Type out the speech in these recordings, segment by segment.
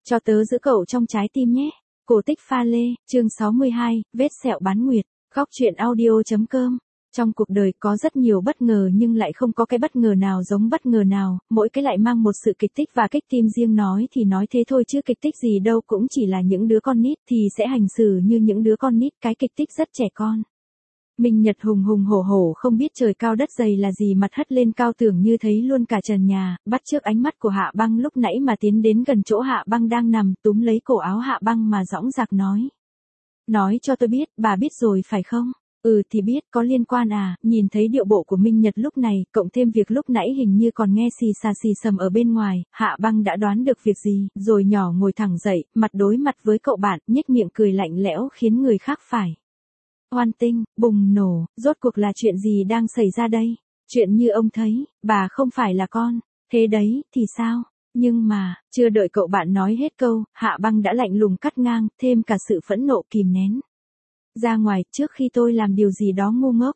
Cho tớ giữ cậu trong trái tim nhé. Cổ tích pha lê, chương 62, vết sẹo bán nguyệt. Góc truyện audio.com. Trong cuộc đời có rất nhiều bất ngờ nhưng lại không có cái bất ngờ nào giống bất ngờ nào, mỗi cái lại mang một sự kích thích và kích tim riêng, nói thì nói thế thôi chứ kích thích gì đâu, cũng chỉ là những đứa con nít thì sẽ hành xử như những đứa con nít, cái kích thích rất trẻ con. Minh Nhật hùng hùng hổ hổ không biết trời cao đất dày là gì, mặt hất lên cao tưởng như thấy luôn cả trần nhà, bắt trước ánh mắt của Hạ Băng lúc nãy mà tiến đến gần chỗ Hạ Băng đang nằm, túm lấy cổ áo Hạ Băng mà dõng dạc nói. Nói cho tôi biết, bà biết rồi phải không? Ừ thì biết, có liên quan à? Nhìn thấy điệu bộ của Minh Nhật lúc này, cộng thêm việc lúc nãy hình như còn nghe xì xà xì sầm ở bên ngoài, Hạ Băng đã đoán được việc gì, rồi nhỏ ngồi thẳng dậy, mặt đối mặt với cậu bạn, nhếch miệng cười lạnh lẽo khiến người khác phải oan tinh, bùng nổ, rốt cuộc là chuyện gì đang xảy ra đây? Chuyện như ông thấy, bà không phải là con, thế đấy, thì sao? Nhưng mà, chưa đợi cậu bạn nói hết câu, Hạ Băng đã lạnh lùng cắt ngang, thêm cả sự phẫn nộ kìm nén. Ra ngoài, trước khi tôi làm điều gì đó ngu ngốc.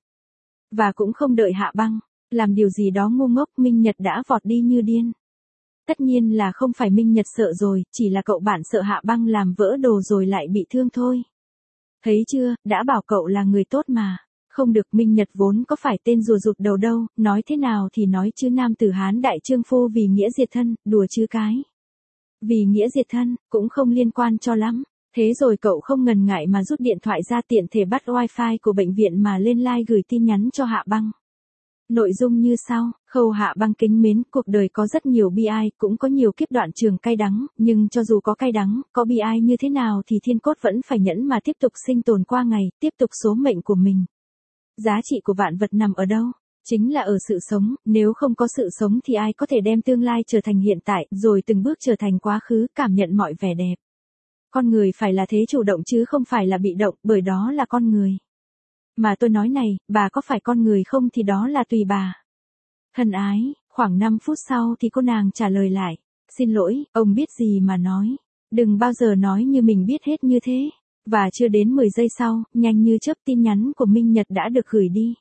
Và cũng không đợi Hạ Băng làm điều gì đó ngu ngốc, Minh Nhật đã vọt đi như điên. Tất nhiên là không phải Minh Nhật sợ rồi, chỉ là cậu bạn sợ Hạ Băng làm vỡ đồ rồi lại bị thương thôi. Thấy chưa, đã bảo cậu là người tốt mà. Không được, Minh Nhật vốn có phải tên rùa rụt đầu đâu, nói thế nào thì nói chứ nam tử Hán đại trương phu vì nghĩa diệt thân, đùa chứ cái. Vì nghĩa diệt thân, cũng không liên quan cho lắm. Thế rồi cậu không ngần ngại mà rút điện thoại ra, tiện thể bắt wifi của bệnh viện mà lên like gửi tin nhắn cho Hạ Băng. Nội dung như sau: Khâu Hạ Băng kính mến, cuộc đời có rất nhiều bi ai, cũng có nhiều kiếp đoạn trường cay đắng, nhưng cho dù có cay đắng, có bi ai như thế nào thì thiên cốt vẫn phải nhẫn mà tiếp tục sinh tồn qua ngày, tiếp tục số mệnh của mình. Giá trị của vạn vật nằm ở đâu? Chính là ở sự sống, nếu không có sự sống thì ai có thể đem tương lai trở thành hiện tại, rồi từng bước trở thành quá khứ, cảm nhận mọi vẻ đẹp. Con người phải là thế chủ động chứ không phải là bị động, bởi đó là con người. Mà tôi nói này, bà có phải con người không thì đó là tùy bà. Thân ái, khoảng 5 phút sau thì cô nàng trả lời lại. Xin lỗi, ông biết gì mà nói. Đừng bao giờ nói như mình biết hết như thế. Và chưa đến 10 giây sau, nhanh như chớp tin nhắn của Minh Nhật đã được gửi đi.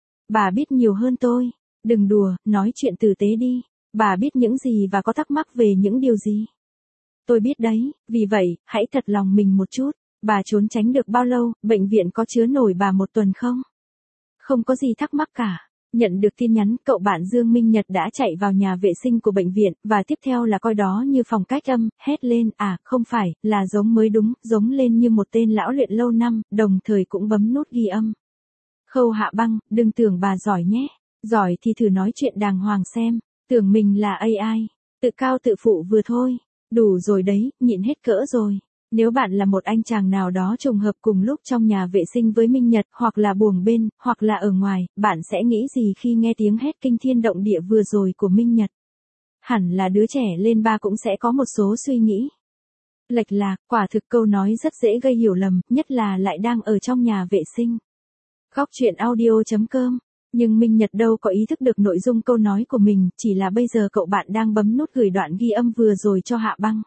Bà biết nhiều hơn tôi. Đừng đùa, nói chuyện tử tế đi. Bà biết những gì và có thắc mắc về những điều gì? Tôi biết đấy, vì vậy, hãy thật lòng mình một chút. Bà trốn tránh được bao lâu, bệnh viện có chứa nổi bà 1 tuần không? Không có gì thắc mắc cả. Nhận được tin nhắn, cậu bạn Dương Minh Nhật đã chạy vào nhà vệ sinh của bệnh viện, và tiếp theo là coi đó như phòng cách âm, hét lên, không phải, là giống mới đúng, giống lên như một tên lão luyện lâu năm, đồng thời cũng bấm nút ghi âm. Khâu Hạ Băng, đừng tưởng bà giỏi nhé. Giỏi thì thử nói chuyện đàng hoàng xem, tưởng mình là AI, tự cao tự phụ vừa thôi. Đủ rồi đấy, nhịn hết cỡ rồi. Nếu bạn là một anh chàng nào đó trùng hợp cùng lúc trong nhà vệ sinh với Minh Nhật, hoặc là buồng bên, hoặc là ở ngoài, bạn sẽ nghĩ gì khi nghe tiếng hét kinh thiên động địa vừa rồi của Minh Nhật? Hẳn là đứa trẻ lên 3 cũng sẽ có một số suy nghĩ lệch lạc, quả thực câu nói rất dễ gây hiểu lầm, nhất là lại đang ở trong nhà vệ sinh. Góc truyện audio.com. Nhưng Minh Nhật đâu có ý thức được nội dung câu nói của mình, chỉ là bây giờ cậu bạn đang bấm nút gửi đoạn ghi âm vừa rồi cho Hạ Băng.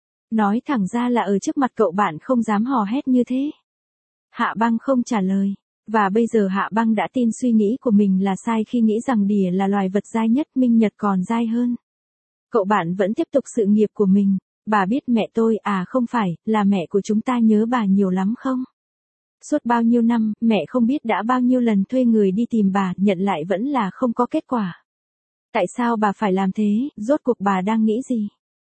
Nói thẳng ra là ở trước mặt cậu bạn không dám hò hét như thế. Hạ Băng không trả lời. Và bây giờ Hạ Băng đã tin suy nghĩ của mình là sai khi nghĩ rằng đỉa là loài vật dai nhất, Minh Nhật còn dai hơn. Cậu bạn vẫn tiếp tục sự nghiệp của mình. Bà biết mẹ tôi, không phải, là mẹ của chúng ta nhớ bà nhiều lắm không? Suốt bao nhiêu năm, mẹ không biết đã bao nhiêu lần thuê người đi tìm bà, nhận lại vẫn là không có kết quả. Tại sao bà phải làm thế, rốt cuộc bà đang nghĩ gì?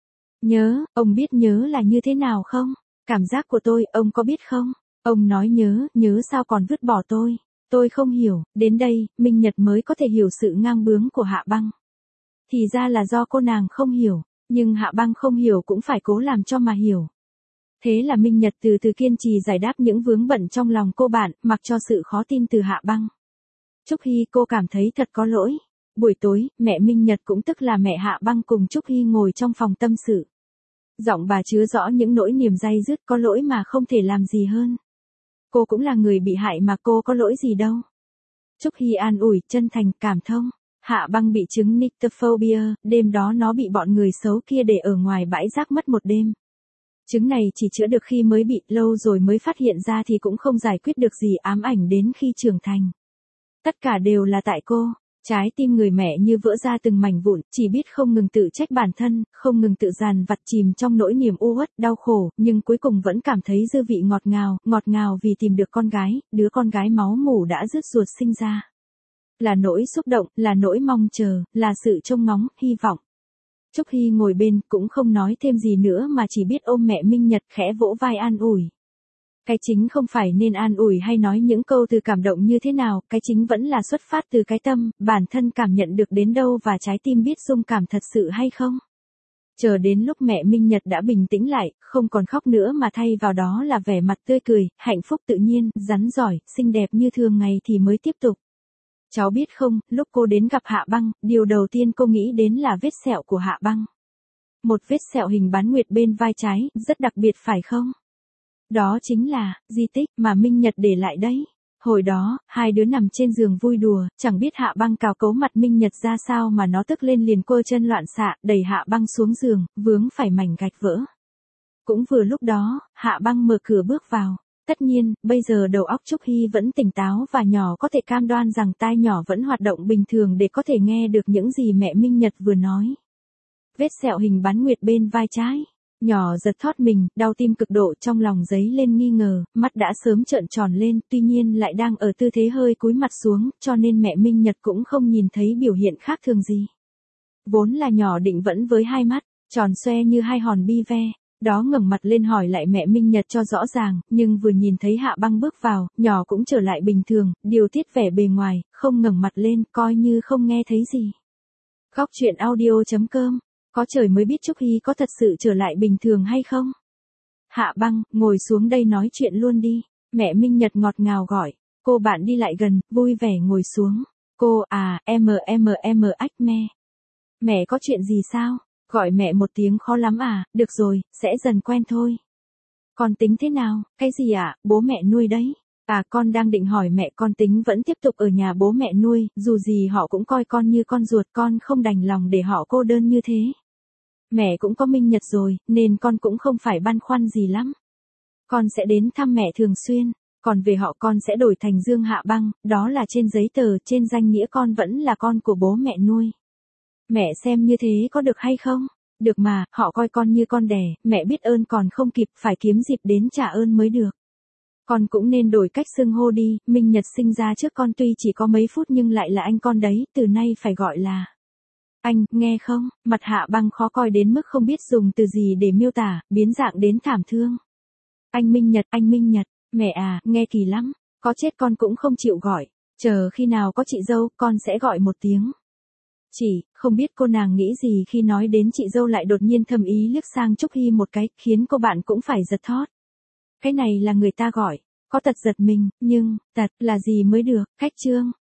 Nhớ, ông biết nhớ là như thế nào không? Cảm giác của tôi, ông có biết không? Ông nói nhớ sao còn vứt bỏ tôi? Tôi không hiểu, đến đây, Minh Nhật mới có thể hiểu sự ngang bướng của Hạ Băng. Thì ra là do cô nàng không hiểu, nhưng Hạ Băng không hiểu cũng phải cố làm cho mà hiểu. Thế là Minh Nhật từ từ kiên trì giải đáp những vướng bận trong lòng cô bạn, mặc cho sự khó tin từ Hạ Băng. Trúc Hy, cô cảm thấy thật có lỗi. Buổi tối, mẹ Minh Nhật cũng tức là mẹ Hạ Băng cùng Trúc Hy ngồi trong phòng tâm sự. Giọng bà chứa rõ những nỗi niềm day dứt, có lỗi mà không thể làm gì hơn. Cô cũng là người bị hại mà cô có lỗi gì đâu. Trúc Hy an ủi, chân thành, cảm thông. Hạ Băng bị chứng nyctophobia, đêm đó nó bị bọn người xấu kia để ở ngoài bãi rác mất 1 đêm. Chứng này chỉ chữa được khi mới bị, lâu rồi mới phát hiện ra thì cũng không giải quyết được gì, ám ảnh đến khi trưởng thành. Tất cả đều là tại cô. Trái tim người mẹ như vỡ ra từng mảnh vụn, chỉ biết không ngừng tự trách bản thân, không ngừng tự dằn vặt chìm trong nỗi niềm u uất, đau khổ, nhưng cuối cùng vẫn cảm thấy dư vị ngọt ngào vì tìm được con gái, đứa con gái máu mủ đã rứt ruột sinh ra. Là nỗi xúc động, là nỗi mong chờ, là sự trông ngóng, hy vọng. Trúc Hy ngồi bên, cũng không nói thêm gì nữa mà chỉ biết ôm mẹ Minh Nhật khẽ vỗ vai an ủi. Cái chính không phải nên an ủi hay nói những câu từ cảm động như thế nào, cái chính vẫn là xuất phát từ cái tâm, bản thân cảm nhận được đến đâu và trái tim biết rung cảm thật sự hay không. Chờ đến lúc mẹ Minh Nhật đã bình tĩnh lại, không còn khóc nữa mà thay vào đó là vẻ mặt tươi cười, hạnh phúc tự nhiên, rắn giỏi, xinh đẹp như thường ngày thì mới tiếp tục. Cháu biết không, lúc cô đến gặp Hạ Băng, điều đầu tiên cô nghĩ đến là vết sẹo của Hạ Băng. Một vết sẹo hình bán nguyệt bên vai trái, rất đặc biệt phải không? Đó chính là di tích mà Minh Nhật để lại đấy. Hồi đó, hai đứa nằm trên giường vui đùa, chẳng biết Hạ Băng cào cấu mặt Minh Nhật ra sao mà nó tức lên liền quơ chân loạn xạ, đẩy Hạ Băng xuống giường, vướng phải mảnh gạch vỡ. Cũng vừa lúc đó, Hạ Băng mở cửa bước vào. Tất nhiên, bây giờ đầu óc Trúc Hy vẫn tỉnh táo và nhỏ có thể cam đoan rằng tai nhỏ vẫn hoạt động bình thường để có thể nghe được những gì mẹ Minh Nhật vừa nói. Vết sẹo hình bán nguyệt bên vai trái. Nhỏ giật thót mình, đau tim cực độ trong lòng dấy lên nghi ngờ, mắt đã sớm trợn tròn lên, tuy nhiên lại đang ở tư thế hơi cúi mặt xuống, cho nên mẹ Minh Nhật cũng không nhìn thấy biểu hiện khác thường gì. Vốn là nhỏ định vẫn với hai mắt, tròn xoe như hai hòn bi ve. Đó ngẩng mặt lên hỏi lại mẹ Minh Nhật cho rõ ràng, nhưng vừa nhìn thấy Hạ Băng bước vào, nhỏ cũng trở lại bình thường, điều tiết vẻ bề ngoài, không ngẩng mặt lên, coi như không nghe thấy gì. Góc truyện audio.com, có trời mới biết Trúc Hy có thật sự trở lại bình thường hay không? Hạ Băng, ngồi xuống đây nói chuyện luôn đi, mẹ Minh Nhật ngọt ngào gọi, cô bạn đi lại gần, vui vẻ ngồi xuống. Cô, ách me. Mẹ có chuyện gì sao? Gọi mẹ một tiếng khó lắm à, được rồi, sẽ dần quen thôi. Con tính thế nào, cái gì ạ, bố mẹ nuôi đấy. Con đang định hỏi mẹ con tính vẫn tiếp tục ở nhà bố mẹ nuôi, dù gì họ cũng coi con như con ruột, con không đành lòng để họ cô đơn như thế. Mẹ cũng có Minh Nhật rồi, nên con cũng không phải băn khoăn gì lắm. Con sẽ đến thăm mẹ thường xuyên, còn về họ con sẽ đổi thành Dương Hạ Băng, đó là trên giấy tờ, trên danh nghĩa con vẫn là con của bố mẹ nuôi. Mẹ xem như thế có được hay không? Được mà, họ coi con như con đẻ, mẹ biết ơn còn không kịp, phải kiếm dịp đến trả ơn mới được. Con cũng nên đổi cách xưng hô đi, Minh Nhật sinh ra trước con tuy chỉ có mấy phút nhưng lại là anh con đấy, từ nay phải gọi là anh, nghe không? Mặt Hạ Băng khó coi đến mức không biết dùng từ gì để miêu tả, biến dạng đến thảm thương. Anh Minh Nhật, mẹ à, nghe kỳ lắm, có chết con cũng không chịu gọi, chờ khi nào có chị dâu, con sẽ gọi một tiếng. Không biết cô nàng nghĩ gì khi nói đến chị dâu lại đột nhiên thầm ý liếc sang Trúc Hy một cái, khiến cô bạn cũng phải giật thót. Cái này là người ta gọi, có tật giật mình, nhưng, tật là gì mới được, cách chương.